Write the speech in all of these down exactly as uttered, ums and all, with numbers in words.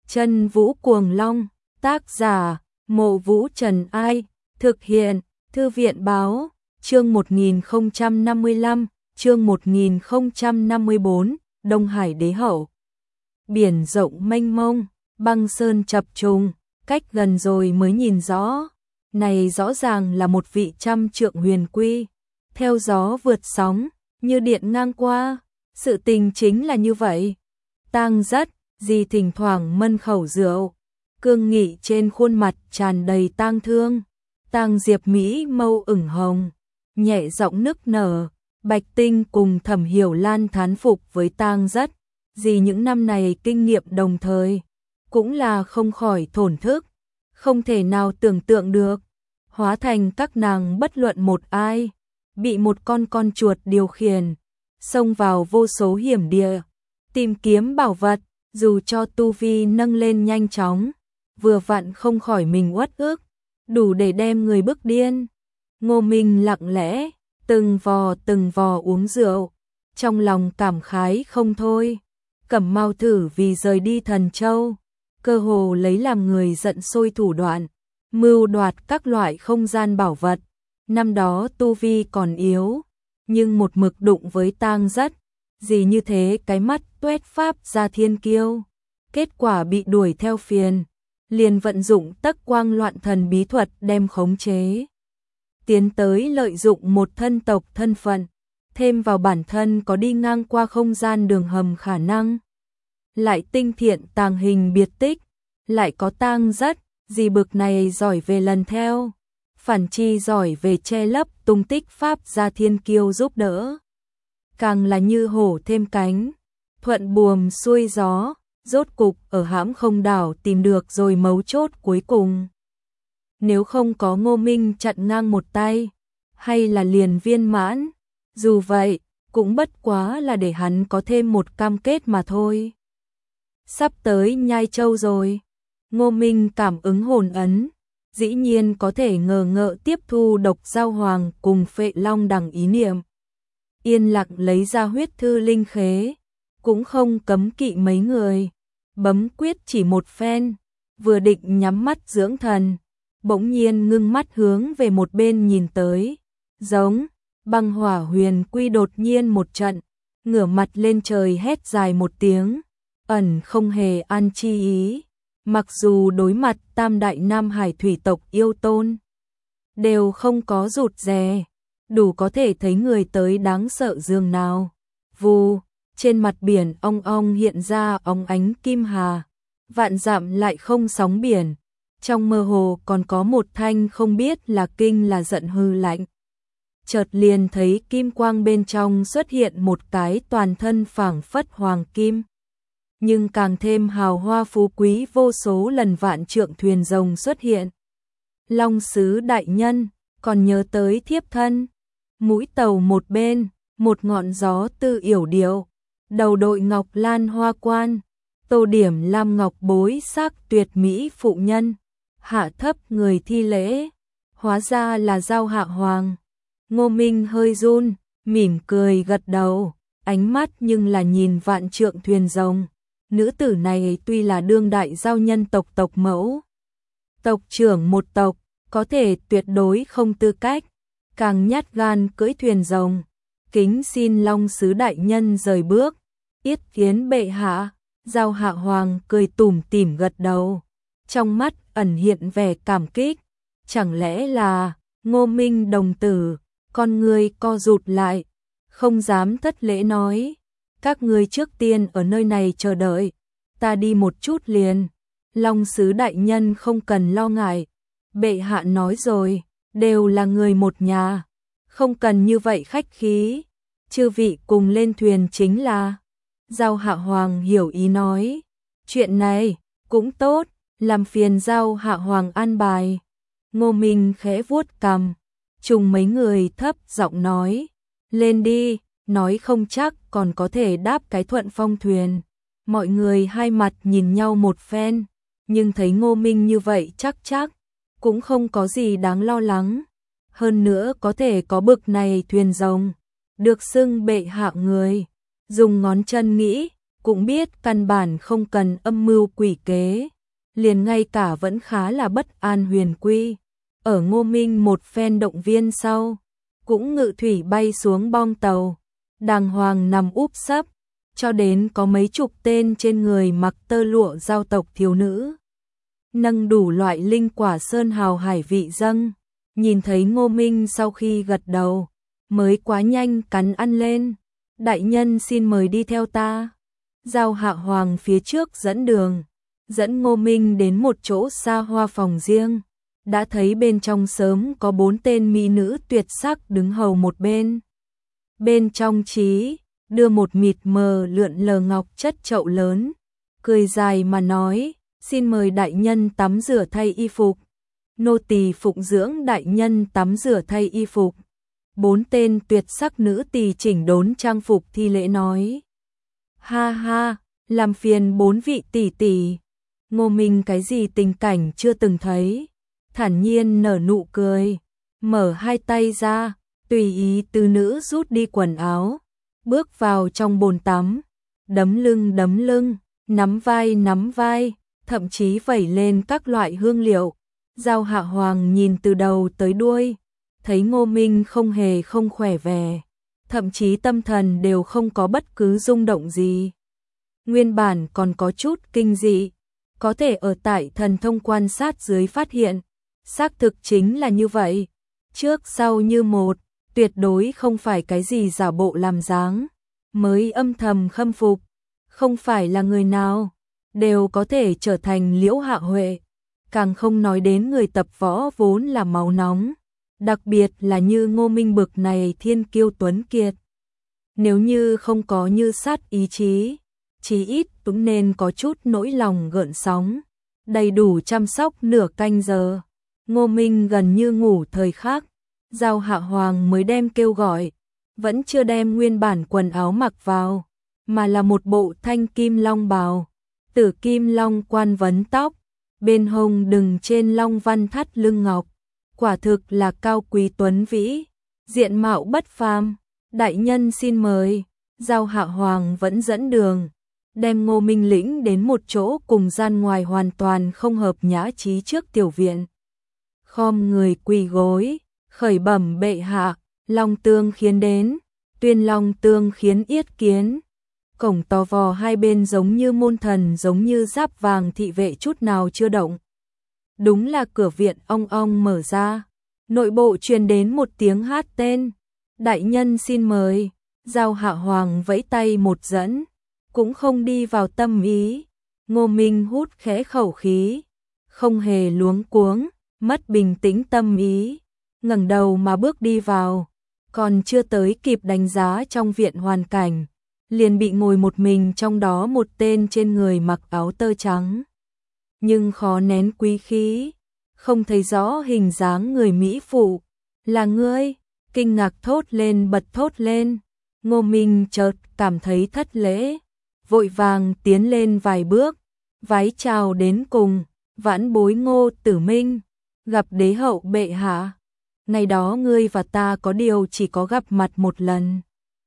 Chân Vũ Cuồng Long, tác giả, Mộ Vũ Trần Ai, thực hiện, Thư viện Báo, chương một nghìn không trăm năm mươi lăm, chương một nghìn không trăm năm mươi bốn, Đông Hải Đế Hậu. Biển rộng mênh mông, băng sơn chập trùng, cách gần rồi mới nhìn rõ. Này rõ ràng là một vị trăm trượng huyền quy, theo gió vượt sóng, như điện ngang qua, sự tình chính là như vậy. Tang rất, dì thỉnh thoảng mân khẩu rượu, cương nghị trên khuôn mặt tràn đầy tang thương. Tang Diệp Mỹ mâu ửng hồng, nhẹ giọng nức nở. Bạch Tinh cùng Thẩm Hiểu Lan thán phục với Tang rất, dì những năm này kinh nghiệm đồng thời, cũng là không khỏi thổn thức, không thể nào tưởng tượng được, hóa thành các nàng bất luận một ai, bị một con con chuột điều khiển, xông vào vô số hiểm địa, tìm kiếm bảo vật, dù cho tu vi nâng lên nhanh chóng, vừa vặn không khỏi mình uất ức, đủ để đem người bức điên. Ngô Minh lặng lẽ, từng vò từng vò uống rượu, trong lòng cảm khái không thôi. Cẩm Mao thử vì rời đi Thần Châu, cơ hồ lấy làm người giận sôi thủ đoạn, mưu đoạt các loại không gian bảo vật. Năm đó tu vi còn yếu, nhưng một mực đụng với Tang rất, gì như thế cái mắt tuét pháp ra thiên kiêu. Kết quả bị đuổi theo phiền, liền vận dụng tắc quang loạn thần bí thuật đem khống chế. Tiến tới lợi dụng một thân tộc thân phận, thêm vào bản thân có đi ngang qua không gian đường hầm khả năng. Lại tinh thiện tàng hình biệt tích, lại có Tang rất, gì bực này giỏi về lần theo, phản chi giỏi về che lấp tung tích pháp gia thiên kiêu giúp đỡ. Càng là như hổ thêm cánh, thuận buồm xuôi gió, rốt cục ở hãm không đảo tìm được rồi mấu chốt cuối cùng. Nếu không có Ngô Minh chặn ngang một tay, hay là liền viên mãn, dù vậy, cũng bất quá là để hắn có thêm một cam kết mà thôi. Sắp tới Nhai Châu rồi, Ngô Minh cảm ứng hồn ấn, dĩ nhiên có thể ngờ ngợ tiếp thu độc giao hoàng cùng Phệ Long đẳng ý niệm. Yên lặng lấy ra huyết thư linh khế, cũng không cấm kỵ mấy người, bấm quyết chỉ một phen, vừa định nhắm mắt dưỡng thần, bỗng nhiên ngưng mắt hướng về một bên nhìn tới, giống, băng hỏa huyền quy đột nhiên một trận, ngửa mặt lên trời hét dài một tiếng, ẩn không hề an chi ý, mặc dù đối mặt tam đại Nam Hải thủy tộc yêu tôn, đều không có rụt rè, đủ có thể thấy người tới đáng sợ dường nào. Vù, trên mặt biển ong ong hiện ra óng ánh kim hà, vạn dặm lại không sóng biển, trong mơ hồ còn có một thanh không biết là kinh là giận hư lạnh. Chợt liền thấy kim quang bên trong xuất hiện một cái toàn thân phảng phất hoàng kim, nhưng càng thêm hào hoa phú quý vô số lần vạn trượng thuyền rồng xuất hiện. Long sứ đại nhân, còn nhớ tới thiếp thân. Mũi tàu một bên, một ngọn gió tư yểu điệu, đầu đội ngọc lan hoa quan, tô điểm lam ngọc bối sắc tuyệt mỹ phụ nhân, hạ thấp người thi lễ, hóa ra là Giao Hạ Hoàng. Ngô Minh hơi run, mỉm cười gật đầu, ánh mắt nhưng là nhìn vạn trượng thuyền rồng. Nữ tử này tuy là đương đại giao nhân tộc tộc mẫu, tộc trưởng một tộc, có thể tuyệt đối không tư cách, càng nhát gan cưỡi thuyền rồng. Kính xin Long sứ đại nhân rời bước, yết kiến bệ hạ. Giao Hạ Hoàng cười tủm tỉm gật đầu, trong mắt ẩn hiện vẻ cảm kích. Chẳng lẽ là Ngô Minh đồng tử, con người co rụt lại, không dám thất lễ nói, các ngươi trước tiên ở nơi này chờ đợi, ta đi một chút liền. Long sứ đại nhân không cần lo ngại, bệ hạ nói rồi, đều là người một nhà, không cần như vậy khách khí, chư vị cùng lên thuyền chính là. Giao Hạ Hoàng hiểu ý nói, chuyện này cũng tốt, làm phiền Giao Hạ Hoàng an bài. Ngô Minh khẽ vuốt cằm, trùng mấy người thấp giọng nói, lên đi, nói không chắc còn có thể đáp cái thuận phong thuyền. Mọi người hai mặt nhìn nhau một phen, nhưng thấy Ngô Minh như vậy chắc chắc, cũng không có gì đáng lo lắng. Hơn nữa có thể có bực này thuyền rồng, được xưng bệ hạ người, dùng ngón chân nghĩ, cũng biết căn bản không cần âm mưu quỷ kế, liền ngay cả vẫn khá là bất an Huyền Quy. Ở Ngô Minh một phen động viên sau, cũng ngự thủy bay xuống bong tàu, đàng hoàng nằm úp sấp, cho đến có mấy chục tên trên người mặc tơ lụa giao tộc thiếu nữ. Nâng đủ loại linh quả sơn hào hải vị dâng, nhìn thấy Ngô Minh sau khi gật đầu, mới quá nhanh cắn ăn lên. Đại nhân xin mời đi theo ta. Giao Hạ Hoàng phía trước dẫn đường, dẫn Ngô Minh đến một chỗ xa hoa phòng riêng, đã thấy bên trong sớm có bốn tên mỹ nữ tuyệt sắc đứng hầu một bên. Bên trong trí, đưa một mịt mờ lượn lờ ngọc chất chậu lớn, cười dài mà nói, xin mời đại nhân tắm rửa thay y phục. Nô tỳ phụng dưỡng đại nhân tắm rửa thay y phục. Bốn tên tuyệt sắc nữ tỳ chỉnh đốn trang phục thi lễ nói. Ha ha, làm phiền bốn vị tỷ tỷ. Ngô Minh cái gì tình cảnh chưa từng thấy, thản nhiên nở nụ cười, mở hai tay ra, tùy ý từ nữ rút đi quần áo, bước vào trong bồn tắm, đấm lưng đấm lưng, nắm vai nắm vai, thậm chí vẩy lên các loại hương liệu. Giao Hạ Hoàng nhìn từ đầu tới đuôi, thấy Ngô Minh không hề không khỏe vẻ, thậm chí tâm thần đều không có bất cứ rung động gì. Nguyên bản còn có chút kinh dị, có thể ở tại thần thông quan sát dưới phát hiện, xác thực chính là như vậy, trước sau như một, tuyệt đối không phải cái gì giả bộ làm dáng, mới âm thầm khâm phục, không phải là người nào đều có thể trở thành Liễu Hạ Huệ, càng không nói đến người tập võ vốn là máu nóng, đặc biệt là như Ngô Minh bực này thiên kiêu tuấn kiệt. Nếu như không có như sát ý chí, chí ít cũng nên có chút nỗi lòng gợn sóng. Đầy đủ chăm sóc nửa canh giờ, Ngô Minh gần như ngủ thời khắc, Giao Hạ Hoàng mới đem kêu gọi, vẫn chưa đem nguyên bản quần áo mặc vào, mà là một bộ thanh kim long bào, tử kim long quan vấn tóc, bên hông đừng trên long văn thắt lưng ngọc, quả thực là cao quý tuấn vĩ, diện mạo bất phàm. Đại nhân xin mời. Giao Hạ Hoàng vẫn dẫn đường, đem Ngô Minh lĩnh đến một chỗ cùng gian ngoài hoàn toàn không hợp nhã trí trước tiểu viện. Khom người quỳ gối, khởi bẩm bệ hạ, long tương khiến đến, tuyên long tương khiến yết kiến. Cổng to vò hai bên giống như môn thần, giống như giáp vàng thị vệ chút nào chưa động. Đúng là cửa viện ong ong mở ra, nội bộ truyền đến một tiếng hát tên. Đại nhân xin mời. Giao Hạ Hoàng vẫy tay một dẫn, cũng không đi vào tâm ý. Ngô Minh hút khẽ khẩu khí, không hề luống cuống, mất bình tĩnh tâm ý, ngẩng đầu mà bước đi vào, còn chưa tới kịp đánh giá trong viện hoàn cảnh, liền bị ngồi một mình trong đó một tên trên người mặc áo tơ trắng, nhưng khó nén quý khí, không thấy rõ hình dáng người mỹ phụ. Là ngươi? Kinh ngạc thốt lên bật thốt lên. Ngô Minh chợt cảm thấy thất lễ, vội vàng tiến lên vài bước, vái chào đến cùng, vãn bối Ngô Tử Minh, gặp đế hậu bệ hạ. Ngày đó ngươi và ta có điều chỉ có gặp mặt một lần,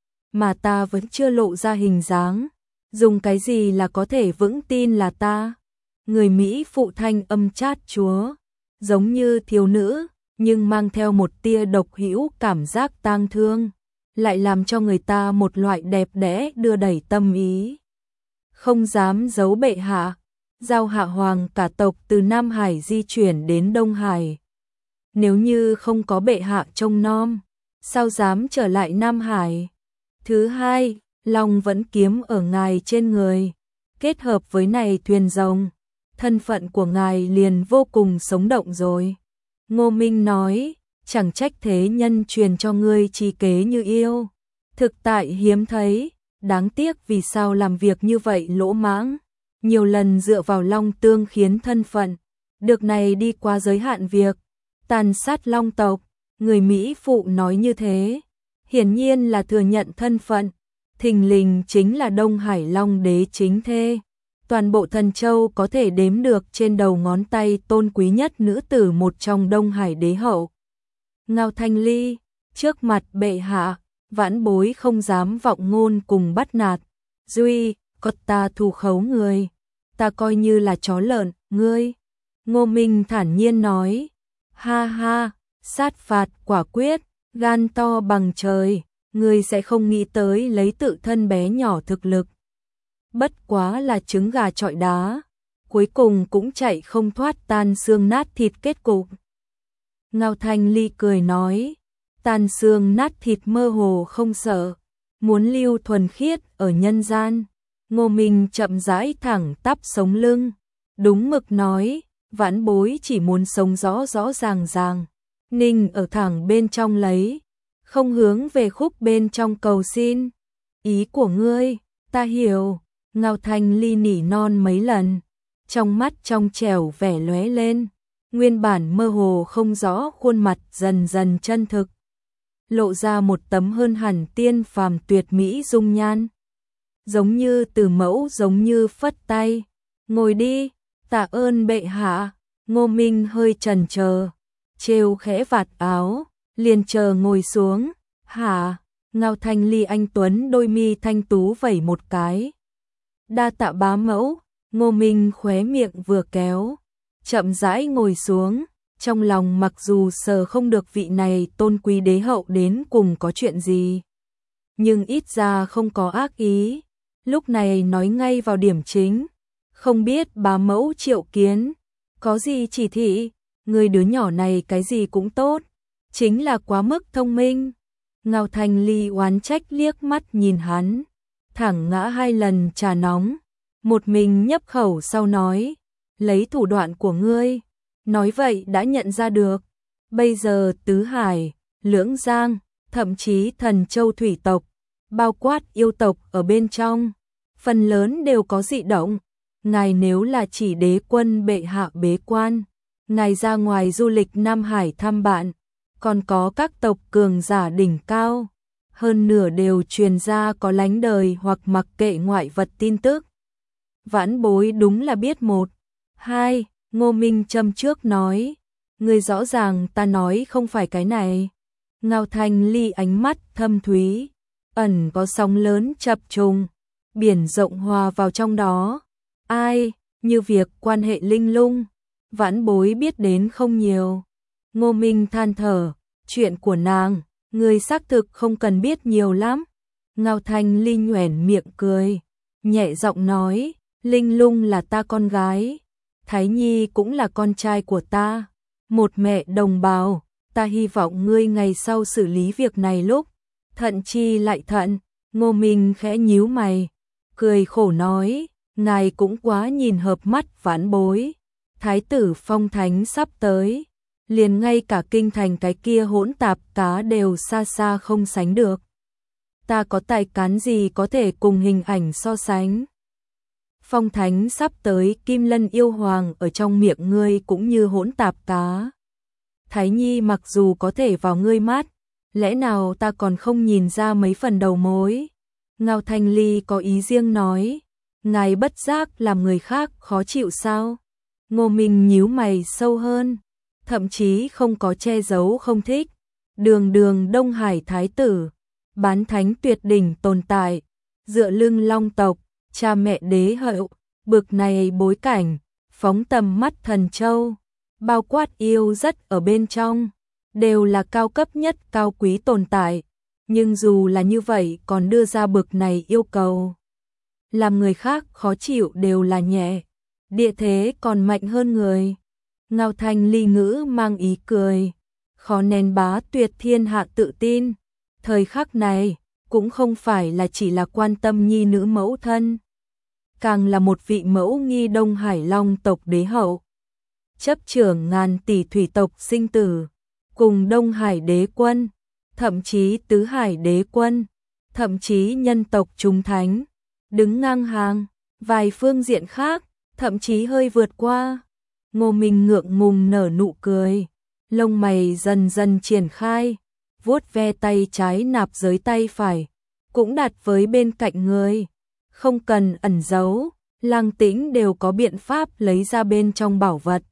mà ta vẫn chưa lộ ra hình dáng, dùng cái gì là có thể vững tin là ta? Người Mỹ phụ thanh âm chát chúa, giống như thiếu nữ, nhưng mang theo một tia độc hữu cảm giác tang thương, lại làm cho người ta một loại đẹp đẽ đưa đẩy tâm ý. Không dám giấu bệ hạ, Giao Hạ Hoàng cả tộc từ Nam Hải di chuyển đến Đông Hải. Nếu như không có bệ hạ trông nom, sao dám trở lại Nam Hải? Thứ hai, Long vẫn kiếm ở ngài trên người, kết hợp với này thuyền rồng, thân phận của ngài liền vô cùng sống động rồi. Ngô Minh nói, chẳng trách thế nhân truyền cho ngươi trí kế như yêu. Thực tại hiếm thấy, đáng tiếc vì sao làm việc như vậy lỗ mãng. Nhiều lần dựa vào long tương khiến thân phận, được này đi qua giới hạn việc, tàn sát long tộc. Người Mỹ phụ nói như thế, hiển nhiên là thừa nhận thân phận, thình lình chính là Đông Hải Long đế chính thê. Toàn bộ Thần Châu có thể đếm được trên đầu ngón tay tôn quý nhất nữ tử một trong Đông Hải đế hậu. Ngao Thanh Ly, trước mặt bệ hạ, vãn bối không dám vọng ngôn cùng bắt nạt. Duy, có ta thù khấu người, ta coi như là chó lợn, ngươi. Ngô Minh thản nhiên nói, ha ha, sát phạt quả quyết, gan to bằng trời, ngươi sẽ không nghĩ tới lấy tự thân bé nhỏ thực lực. Bất quá là trứng gà chọi đá, cuối cùng cũng chạy không thoát tan xương nát thịt kết cục. Ngao Thanh Ly cười nói, tan xương nát thịt mơ hồ không sợ, muốn lưu thuần khiết ở nhân gian. Ngô Minh chậm rãi thẳng tắp sống lưng, đúng mực nói, vãn bối chỉ muốn sống rõ rõ ràng ràng, ninh ở thẳng bên trong lấy, không hướng về khúc bên trong cầu xin. Ý của ngươi, ta hiểu. Ngao Thanh Ly nỉ non mấy lần, trong mắt trong trẻo vẻ lóe lên, nguyên bản mơ hồ không rõ khuôn mặt dần dần chân thực, lộ ra một tấm hơn hẳn tiên phàm tuyệt mỹ dung nhan. Giống như từ mẫu, giống như phất tay, ngồi đi, tạ ơn bệ hạ. Ngô Minh hơi chần chờ, trêu khẽ vạt áo, liền chờ ngồi xuống. Hả? Ngao Thanh Ly anh tuấn đôi mi thanh tú vẩy một cái. Đa tạ bá mẫu. Ngô Minh khóe miệng vừa kéo, chậm rãi ngồi xuống, trong lòng mặc dù sờ không được vị này tôn quý đế hậu đến cùng có chuyện gì, nhưng ít ra không có ác ý. Lúc này nói ngay vào điểm chính, không biết bá mẫu triệu kiến, có gì chỉ thị, người đứa nhỏ này cái gì cũng tốt, chính là quá mức thông minh. Ngao Thanh Ly oán trách liếc mắt nhìn hắn, thẳng ngã hai lần trà nóng, một mình nhấp khẩu sau nói, lấy thủ đoạn của ngươi, nói vậy đã nhận ra được, bây giờ Tứ Hải, Lưỡng Giang, thậm chí Thần Châu thủy tộc, bao quát yêu tộc ở bên trong, phần lớn đều có dị động. Ngài nếu là chỉ đế quân bệ hạ bế quan, ngài ra ngoài du lịch Nam Hải thăm bạn, còn có các tộc cường giả đỉnh cao, hơn nửa đều truyền ra có lánh đời hoặc mặc kệ ngoại vật tin tức. Vãn bối đúng là biết một. Hai, Ngô Minh châm trước nói, người rõ ràng ta nói không phải cái này. Ngao Thanh Ly ánh mắt thâm thúy, ẩn có sóng lớn chập trùng, biển rộng hòa vào trong đó. Ai, như việc quan hệ linh lung, vãn bối biết đến không nhiều. Ngô Minh than thở, chuyện của nàng, người xác thực không cần biết nhiều lắm. Ngao Thanh Ly nhoẻn miệng cười, nhẹ giọng nói, linh lung là ta con gái, Thái Nhi cũng là con trai của ta, một mẹ đồng bào, ta hy vọng ngươi ngày sau xử lý việc này lúc thận chi lại thận. Ngô Minh khẽ nhíu mày, cười khổ nói, ngài cũng quá nhìn hợp mắt vãn bối, thái tử phong thánh sắp tới, liền ngay cả kinh thành cái kia hỗn tạp cá đều xa xa không sánh được. Ta có tài cán gì có thể cùng hình ảnh so sánh. Phong thánh sắp tới, Kim Lân yêu hoàng ở trong miệng ngươi cũng như hỗn tạp cá. Thái Nhi mặc dù có thể vào ngươi mắt, lẽ nào ta còn không nhìn ra mấy phần đầu mối. Ngao Thanh Ly có ý riêng nói, ngài bất giác làm người khác khó chịu sao? Ngô Minh nhíu mày sâu hơn, thậm chí không có che giấu không thích. Đường đường Đông Hải thái tử, bán thánh tuyệt đỉnh tồn tại, dựa lưng long tộc, cha mẹ đế hậu, bực này bối cảnh, phóng tầm mắt Thần Châu, bao quát yêu rất ở bên trong, đều là cao cấp nhất cao quý tồn tại, nhưng dù là như vậy còn đưa ra bực này yêu cầu, làm người khác khó chịu đều là nhẹ, địa thế còn mạnh hơn người. Ngao Thanh Ly ngữ mang ý cười, khó nén bá tuyệt thiên hạ tự tin, thời khắc này cũng không phải là chỉ là quan tâm nhi nữ mẫu thân, càng là một vị mẫu nghi Đông Hải Long tộc đế hậu, chấp trưởng ngàn tỷ thủy tộc sinh tử, cùng Đông Hải đế quân, thậm chí Tứ Hải đế quân, thậm chí nhân tộc trung thánh, đứng ngang hàng, vài phương diện khác, thậm chí hơi vượt qua. Ngô Minh ngượng ngùng nở nụ cười, lông mày dần dần triển khai, vuốt ve tay trái nạp dưới tay phải, cũng đặt với bên cạnh người, không cần ẩn giấu, Lăng Tĩnh đều có biện pháp lấy ra bên trong bảo vật.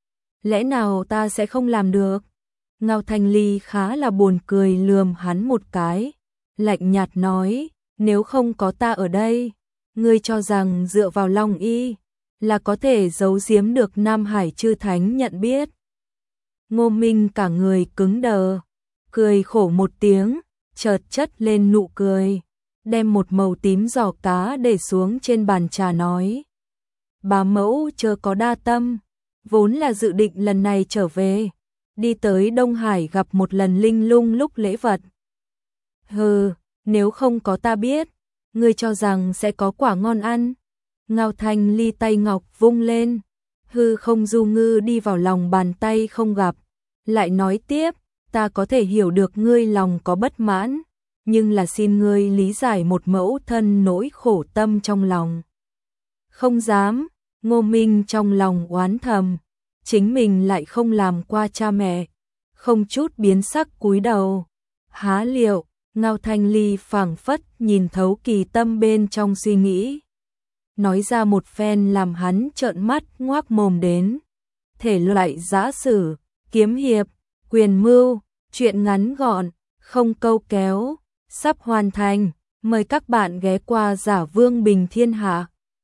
Lẽ nào ta sẽ không làm được? Ngao Thanh Ly khá là buồn cười lườm hắn một cái, lạnh nhạt nói, nếu không có ta ở đây, Ngươi cho rằng dựa vào Long Y là có thể giấu giếm được Nam Hải chư thánh nhận biết. Ngô Minh cả người cứng đờ, cười khổ một tiếng, chợt chất lên nụ cười, đem một màu tím giò cá để xuống trên bàn trà nói. Bá mẫu chớ có đa tâm, vốn là dự định lần này trở về, đi tới Đông Hải gặp một lần linh lung lúc lễ vật. Hừ, nếu không có ta biết, ngươi cho rằng sẽ có quả ngon ăn. Ngao Thanh Ly tay ngọc vung lên, hư không du ngư đi vào lòng bàn tay không gặp, lại nói tiếp, ta có thể hiểu được ngươi lòng có bất mãn, nhưng là xin ngươi lý giải một mẫu thân nỗi khổ tâm trong lòng. Không dám, Ngô Minh trong lòng oán thầm, chính mình lại không làm qua cha mẹ, không chút biến sắc cúi đầu. Há liệu, Ngao Thanh Ly phảng phất nhìn thấu kỳ tâm bên trong suy nghĩ. Nói ra một phen làm hắn trợn mắt ngoác mồm đến. Thể loại giã sử, kiếm hiệp, quyền mưu, chuyện ngắn gọn, không câu kéo, sắp hoàn thành. Mời các bạn ghé qua Giả Vương Bình Thiên Hạ.